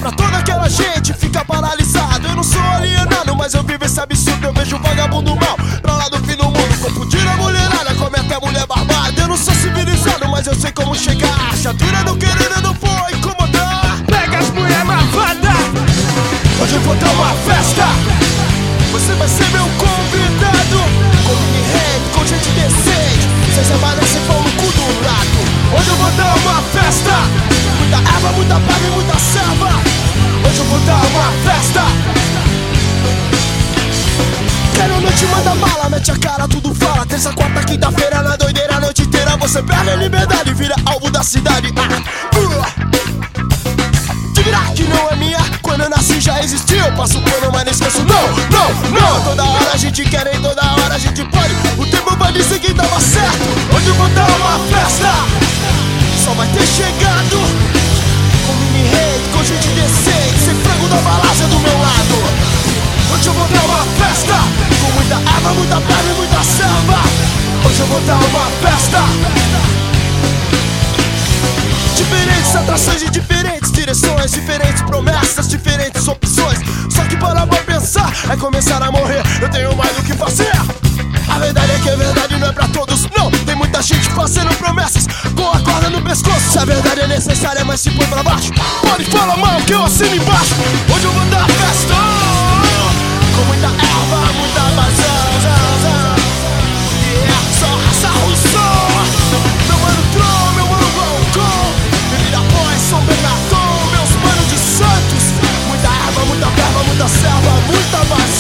pra toda aquela gente fica paralisado. Eu não sou alienado, mas eu vivo esse absurdo. Eu vejo vagabundo mal pra lá do fim do mundo, confundindo a mulherada, come até mulher barbada. Eu não sou civilizado, mas eu sei como chegar. A chatura do querer eu não vou incomodar. Pega as mulher malvada. Hoje eu vou dar uma festa, você vai ser meu convidado. Com mini rap, com gente decente, cês amanecem com o cu do lado. Hoje eu vou dar uma festa, muita erva, muita praga e muita serva. Hoje eu vou dar uma festa. Quero noite, manda bala, mete a cara, tudo fala. Terça, quarta, quinta-feira, na doideira a noite inteira. Você perde a liberdade e vira alvo da cidade. De virar que não é minha, quando eu nasci já existiu. Eu passo pano, mas não esqueço, não, não, não. Toda hora a gente quer e toda hora a gente pode. O tempo vai dizer que tava certo. Hoje eu vou dar uma festa, só vai ter chegado com mini rei, com gente decente, sem frango da balada do meu lado. Hoje eu vou dar uma festa, com muita erva, muita praga e muita selva. Hoje eu vou dar uma festa. Diferentes atrações e diferentes direções, diferentes promessas, diferentes opções. Só que para pra pensar é começar a morrer. Eu tenho mais do que fazer. A verdade é que a verdade não é pra todos, não. Tem muita gente fazendo promessas com a corda no pescoço. Se a verdade é necessária, mas se põe pra baixo, pode falar mal que eu assino embaixo. Hoje eu vou dar festa, com muita erva, muita bazão. Yeah, só raça russo. Meu mano Tron, meu mano Balcão, bebida pós, São Bernardo, meus manos de Santos. Muita erva, muita verba, muita selva, muita bazão.